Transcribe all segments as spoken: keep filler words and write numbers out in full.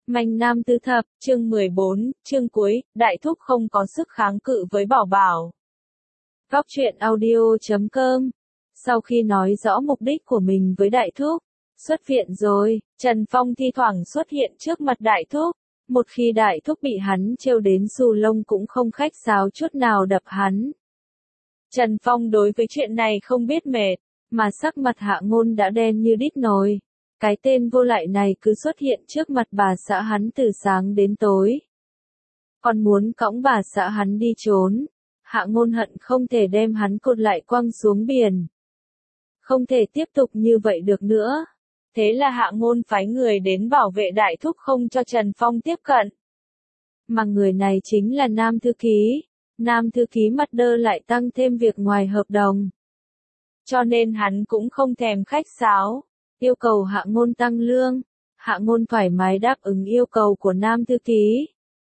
Manh Nam Tư Thập, chương mười bốn, chương cuối, Đại Thúc không có sức kháng cự với Bảo Bảo. Góc truyện audio chấm com. Sau khi nói rõ mục đích của mình với Đại Thúc, xuất viện rồi, Trần Phong thi thoảng xuất hiện trước mặt Đại Thúc. Một khi Đại Thúc bị hắn trêu đến xù lông cũng không khách sáo chút nào đập hắn. Trần Phong đối với chuyện này không biết mệt, mà sắc mặt Hạ Ngôn đã đen như đít nồi. Cái tên vô lại này cứ xuất hiện trước mặt bà xã hắn từ sáng đến tối. Còn muốn cõng bà xã hắn đi trốn. Hạ Ngôn hận không thể đem hắn cột lại quăng xuống biển. Không thể tiếp tục như vậy được nữa. Thế là Hạ Ngôn phái người đến bảo vệ Đại Thúc không cho Trần Phong tiếp cận. Mà người này chính là Nam Thư Ký. Nam Thư Ký mặt đơ lại tăng thêm việc ngoài hợp đồng. Cho nên hắn cũng không thèm khách sáo. Yêu cầu Hạ Ngôn tăng lương, Hạ Ngôn thoải mái đáp ứng yêu cầu của Nam Thư Ký.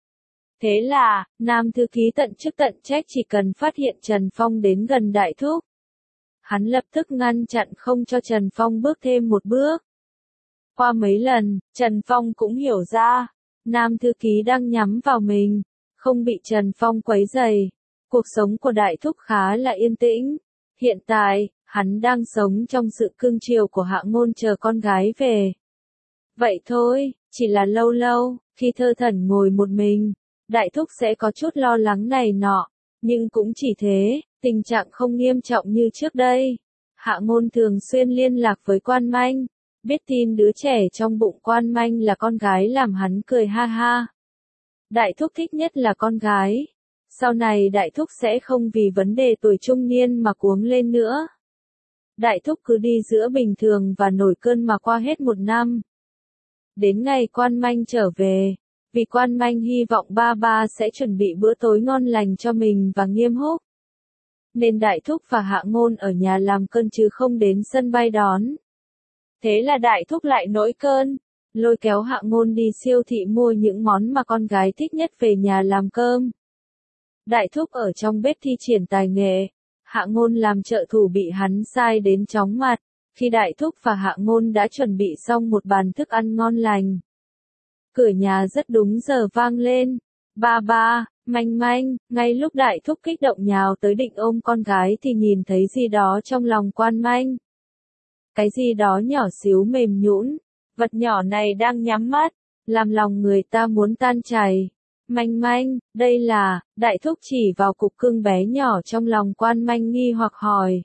Thế là, Nam Thư Ký tận chức tận trách chỉ cần phát hiện Trần Phong đến gần Đại Thúc. Hắn lập tức ngăn chặn không cho Trần Phong bước thêm một bước. Qua mấy lần, Trần Phong cũng hiểu ra, Nam Thư Ký đang nhắm vào mình, không bị Trần Phong quấy rầy. Cuộc sống của Đại Thúc khá là yên tĩnh. Hiện tại, hắn đang sống trong sự cưng chiều của Hạ Ngôn chờ con gái về. Vậy thôi, chỉ là lâu lâu, khi thơ thẩn ngồi một mình, Đại Thúc sẽ có chút lo lắng này nọ, nhưng cũng chỉ thế, tình trạng không nghiêm trọng như trước đây. Hạ Ngôn thường xuyên liên lạc với Quan Manh, biết tin đứa trẻ trong bụng Quan Manh là con gái làm hắn cười ha ha. Đại Thúc thích nhất là con gái. Sau này Đại Thúc sẽ không vì vấn đề tuổi trung niên mà cuống lên nữa. Đại Thúc cứ đi giữa bình thường và nổi cơn mà qua hết một năm. Đến ngày Quan Manh trở về, vì Quan Manh hy vọng ba ba sẽ chuẩn bị bữa tối ngon lành cho mình và Nghiêm Húc. Nên Đại Thúc và Hạ Ngôn ở nhà làm cơm chứ không đến sân bay đón. Thế là Đại Thúc lại nổi cơn, lôi kéo Hạ Ngôn đi siêu thị mua những món mà con gái thích nhất về nhà làm cơm. Đại Thúc ở trong bếp thi triển tài nghệ. Hạ Ngôn làm trợ thủ bị hắn sai đến chóng mặt, khi Đại Thúc và Hạ Ngôn đã chuẩn bị xong một bàn thức ăn ngon lành. Cửa nhà rất đúng giờ vang lên. Ba ba, Manh Manh, ngay lúc Đại Thúc kích động nhào tới định ôm con gái thì nhìn thấy gì đó trong lòng Quan Manh. Cái gì đó nhỏ xíu mềm nhũn, vật nhỏ này đang nhắm mắt, làm lòng người ta muốn tan chảy. Manh Manh, đây là, Đại Thúc chỉ vào cục cưng bé nhỏ trong lòng Quan Manh nghi hoặc hỏi.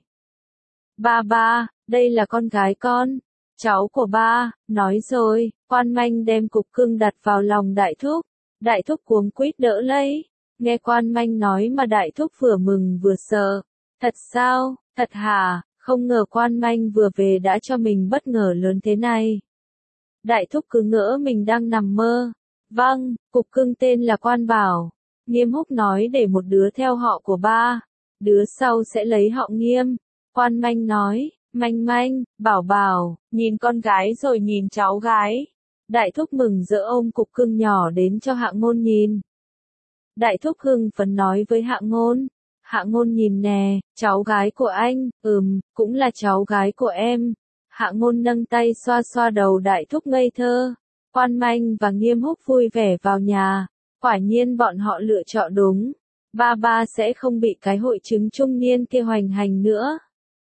Ba ba, đây là con gái con, cháu của ba, nói rồi, Quan Manh đem cục cưng đặt vào lòng Đại Thúc. Đại Thúc cuống quýt đỡ lấy, nghe Quan Manh nói mà Đại Thúc vừa mừng vừa sợ. Thật sao, thật hả, không ngờ Quan Manh vừa về đã cho mình bất ngờ lớn thế này. Đại Thúc cứ ngỡ mình đang nằm mơ. Vâng, cục cưng tên là Quan Bảo. Nghiêm Húc nói để một đứa theo họ của ba, đứa sau sẽ lấy họ Nghiêm. Quan Manh nói, Manh Manh, Bảo Bảo, nhìn con gái rồi nhìn cháu gái. Đại Thúc mừng rỡ ôm cục cưng nhỏ đến cho Hạ Ngôn nhìn. Đại Thúc hưng phấn nói với Hạ Ngôn, Hạ Ngôn nhìn nè, cháu gái của anh, ừm, cũng là cháu gái của em. Hạ Ngôn nâng tay xoa xoa đầu Đại Thúc ngây thơ. Quan Manh và Nghiêm Húc vui vẻ vào nhà, quả nhiên bọn họ lựa chọn đúng, ba ba sẽ không bị cái hội chứng trung niên kia hoành hành nữa.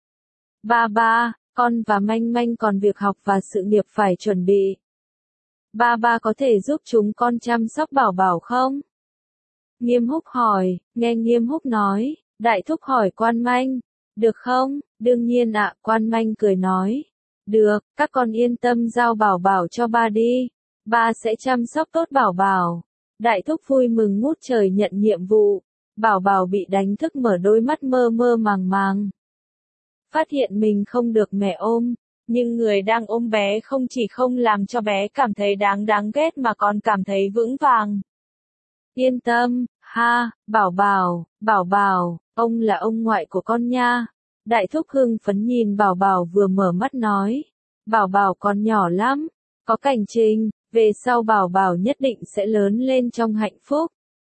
Ba ba, con và Manh Manh còn việc học và sự nghiệp phải chuẩn bị. Ba ba có thể giúp chúng con chăm sóc Bảo Bảo không? Nghiêm Húc hỏi, nghe Nghiêm Húc nói, Đại Thúc hỏi Quan Manh, được không? Đương nhiên ạ, Quan Manh cười nói. Được, các con yên tâm giao Bảo Bảo cho ba đi. Ba sẽ chăm sóc tốt Bảo Bảo. Đại Thúc vui mừng ngút trời nhận nhiệm vụ. Bảo Bảo bị đánh thức mở đôi mắt mơ mơ màng màng. Phát hiện mình không được mẹ ôm. Nhưng người đang ôm bé không chỉ không làm cho bé cảm thấy đáng đáng ghét mà còn cảm thấy vững vàng. Yên tâm, ha, Bảo Bảo, Bảo Bảo, ông là ông ngoại của con nha. Đại Thúc hưng phấn nhìn Bảo Bảo vừa mở mắt nói. Bảo Bảo còn nhỏ lắm, có cảnh trình. Về sau Bảo Bảo nhất định sẽ lớn lên trong hạnh phúc.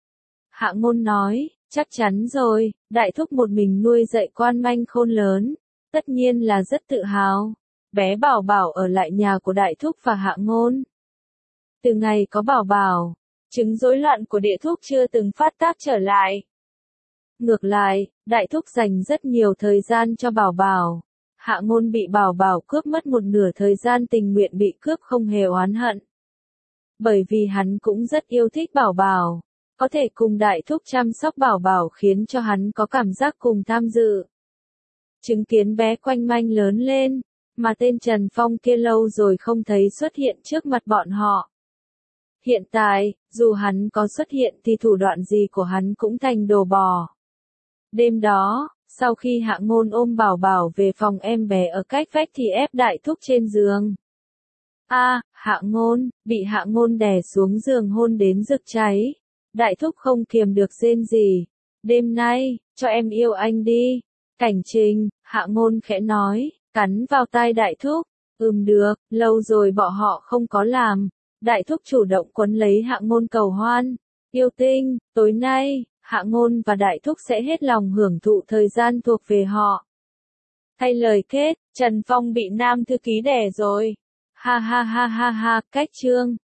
Hạ Ngôn nói, chắc chắn rồi, Đại Thúc một mình nuôi dạy Quan Manh khôn lớn, tất nhiên là rất tự hào. Bé Bảo Bảo ở lại nhà của Đại Thúc và Hạ Ngôn. Từ ngày có Bảo Bảo, chứng rối loạn của địa thúc chưa từng phát tác trở lại. Ngược lại, đại thúc dành rất nhiều thời gian cho Bảo Bảo. Hạ Ngôn bị Bảo Bảo cướp mất một nửa thời gian tình nguyện bị cướp không hề oán hận. Bởi vì hắn cũng rất yêu thích Bảo Bảo. Có thể cùng đại thúc chăm sóc Bảo Bảo khiến cho hắn có cảm giác cùng tham dự. Chứng kiến bé quanh manh lớn lên, mà tên Trần Phong kia lâu rồi không thấy xuất hiện trước mặt bọn họ. Hiện tại, dù hắn có xuất hiện thì thủ đoạn gì của hắn cũng thành đồ bò. Đêm đó, sau khi Hạ Ngôn ôm Bảo Bảo về phòng em bé ở cách vách thì ép đại thúc trên giường. A, à, Hạ Ngôn, bị Hạ Ngôn đè xuống giường hôn đến rực cháy. Đại thúc không kiềm được rên gì. Đêm nay, cho em yêu anh đi. Cảnh Trình, Hạ Ngôn khẽ nói, cắn vào tai đại thúc. Ừm được, lâu rồi bọn họ không có làm. Đại thúc chủ động quấn lấy Hạ Ngôn cầu hoan. Yêu tinh, tối nay, Hạ Ngôn và đại thúc sẽ hết lòng hưởng thụ thời gian thuộc về họ. Thay lời kết, Trần Phong bị nam thư ký đè rồi. Ha ha ha ha ha, cách chương.